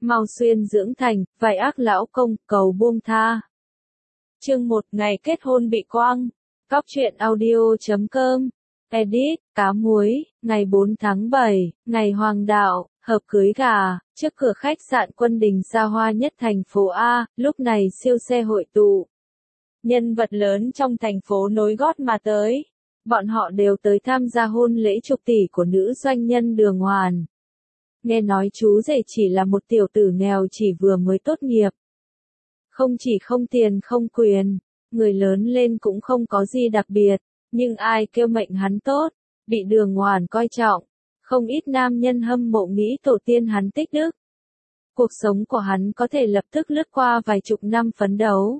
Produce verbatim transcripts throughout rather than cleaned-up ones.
mau xuyên dưỡng thành, vài ác lão công, cầu buông tha. Chương một, ngày kết hôn bị quăng. Cóc truyện audio chấm com. Edit, cá muối, ngày bốn tháng bảy, ngày hoàng đạo, hợp cưới gà, trước cửa khách sạn Quân Đình xa hoa nhất thành phố A, lúc này siêu xe hội tụ. Nhân vật lớn trong thành phố nối gót mà tới. Bọn họ đều tới tham gia hôn lễ chục tỷ của nữ doanh nhân Đường Hoàn. Nghe nói chú rể chỉ là một tiểu tử nghèo chỉ vừa mới tốt nghiệp. Không chỉ không tiền không quyền, người lớn lên cũng không có gì đặc biệt, nhưng ai kêu mệnh hắn tốt, bị Đường Hoàn coi trọng. Không ít nam nhân hâm mộ nghĩ tổ tiên hắn tích đức. Cuộc sống của hắn có thể lập tức lướt qua vài chục năm phấn đấu.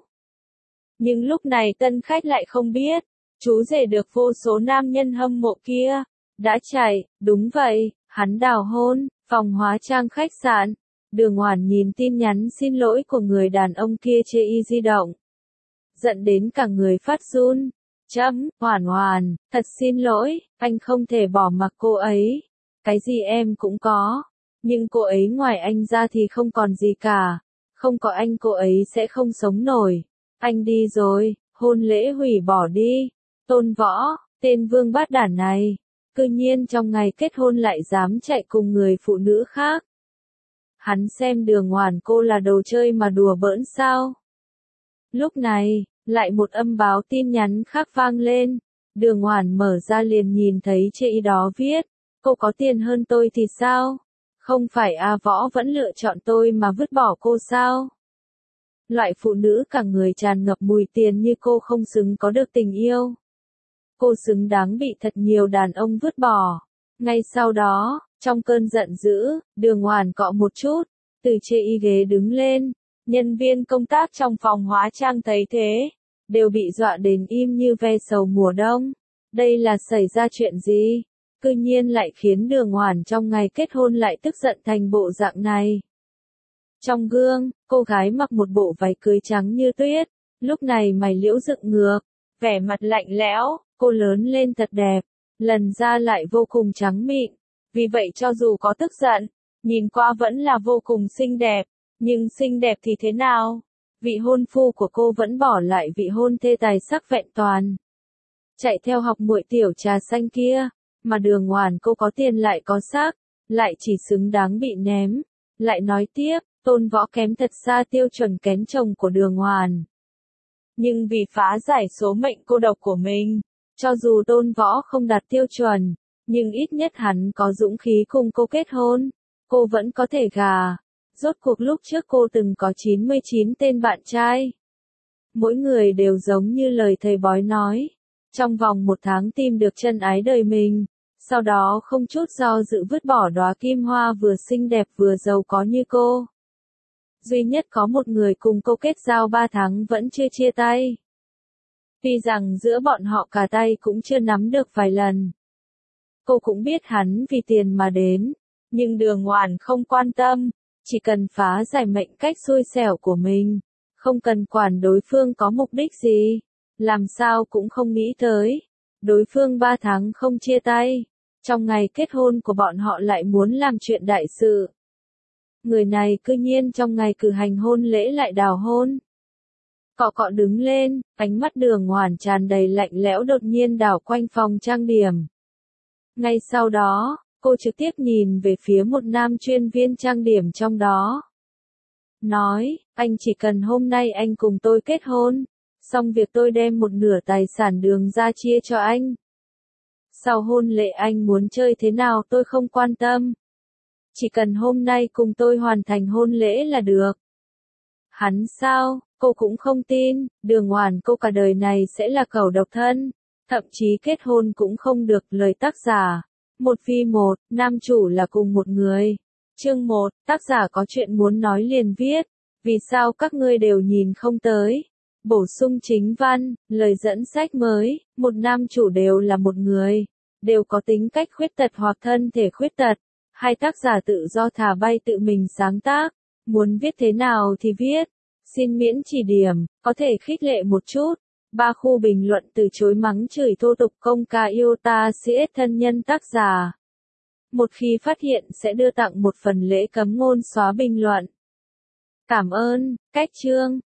Nhưng lúc này tân khách lại không biết, chú rể được vô số nam nhân hâm mộ kia, đã chạy, đúng vậy, hắn đào hôn, phòng hóa trang khách sạn. Đường Hoàn nhìn tin nhắn xin lỗi của người đàn ông kia trên y di động. Giận đến cả người phát run. Chấm, Hoàn Hoàn, thật xin lỗi, anh không thể bỏ mặc cô ấy. Cái gì em cũng có, nhưng cô ấy ngoài anh ra thì không còn gì cả. Không có anh cô ấy sẽ không sống nổi. Anh đi rồi, hôn lễ hủy bỏ đi. Tôn Võ, tên vương bát đản này, cư nhiên trong ngày kết hôn lại dám chạy cùng người phụ nữ khác. Hắn xem Đường Hoàn cô là đồ chơi mà đùa bỡn sao? Lúc này, lại một âm báo tin nhắn khác vang lên. Đường Hoàn mở ra liền nhìn thấy chữ đó viết, cô có tiền hơn tôi thì sao? Không phải A Võ vẫn lựa chọn tôi mà vứt bỏ cô sao? Loại phụ nữ cả người tràn ngập mùi tiền như cô không xứng có được tình yêu. Cô xứng đáng bị thật nhiều đàn ông vứt bỏ. Ngay sau đó, trong cơn giận dữ, Đường Hoàn cọ một chút, từ trên y ghế đứng lên. Nhân viên công tác trong phòng hóa trang thấy thế, đều bị dọa đến im như ve sầu mùa đông. Đây là xảy ra chuyện gì? Cư nhiên lại khiến Đường Hoàn trong ngày kết hôn lại tức giận thành bộ dạng này. Trong gương, cô gái mặc một bộ váy cưới trắng như tuyết, lúc này mày liễu dựng ngược, vẻ mặt lạnh lẽo, cô lớn lên thật đẹp, lần ra lại vô cùng trắng mịn, vì vậy cho dù có tức giận, nhìn qua vẫn là vô cùng xinh đẹp, nhưng xinh đẹp thì thế nào? Vị hôn phu của cô vẫn bỏ lại vị hôn thê tài sắc vẹn toàn. Chạy theo học muội tiểu trà xanh kia, mà Đường Hoàn cô có tiền lại có sắc, lại chỉ xứng đáng bị ném. Lại nói tiếp, Tôn Võ kém thật xa tiêu chuẩn kén chồng của Đường Hoàn. Nhưng vì phá giải số mệnh cô độc của mình, cho dù Tôn Võ không đạt tiêu chuẩn, nhưng ít nhất hắn có dũng khí cùng cô kết hôn, cô vẫn có thể gà. Rốt cuộc lúc trước cô từng có chín mươi chín tên bạn trai. Mỗi người đều giống như lời thầy bói nói, trong vòng một tháng tìm được chân ái đời mình, sau đó không chút do dự vứt bỏ đóa kim hoa vừa xinh đẹp vừa giàu có như cô. Duy nhất có một người cùng cô kết giao ba tháng vẫn chưa chia tay. Tuy rằng giữa bọn họ cả tay cũng chưa nắm được vài lần. Cô cũng biết hắn vì tiền mà đến, nhưng Đường Hoàn không quan tâm, chỉ cần phá giải mệnh cách xui xẻo của mình, không cần quản đối phương có mục đích gì, làm sao cũng không nghĩ tới. Đối phương ba tháng không chia tay, trong ngày kết hôn của bọn họ lại muốn làm chuyện đại sự. Người này cư nhiên trong ngày cử hành hôn lễ lại đào hôn. Cọ cọ đứng lên, ánh mắt Đường Hoàn tràn đầy lạnh lẽo đột nhiên đảo quanh phòng trang điểm. Ngay sau đó, cô trực tiếp nhìn về phía một nam chuyên viên trang điểm trong đó. Nói, anh chỉ cần hôm nay anh cùng tôi kết hôn, xong việc tôi đem một nửa tài sản Đường ra chia cho anh. Sau hôn lễ anh muốn chơi thế nào tôi không quan tâm. Chỉ cần hôm nay cùng tôi hoàn thành hôn lễ là được. Hắn sao, cô cũng không tin, Đường Hoàn cô cả đời này sẽ là cẩu độc thân, thậm chí kết hôn cũng không được. Lời tác giả, một phi một, nam chủ là cùng một người. Chương một, tác giả có chuyện muốn nói liền viết, vì sao các ngươi đều nhìn không tới. Bổ sung chính văn, lời dẫn sách mới, một nam chủ đều là một người, đều có tính cách khuyết tật hoặc thân thể khuyết tật. Hai tác giả tự do thả bay tự mình sáng tác, muốn viết thế nào thì viết, xin miễn chỉ điểm, có thể khích lệ một chút. Ba khu bình luận từ chối mắng chửi thô tục công ca yêu ta xê ét thân nhân tác giả. một khi phát hiện sẽ đưa tặng một phần lễ cấm ngôn xóa bình luận. Cảm ơn, cách chương.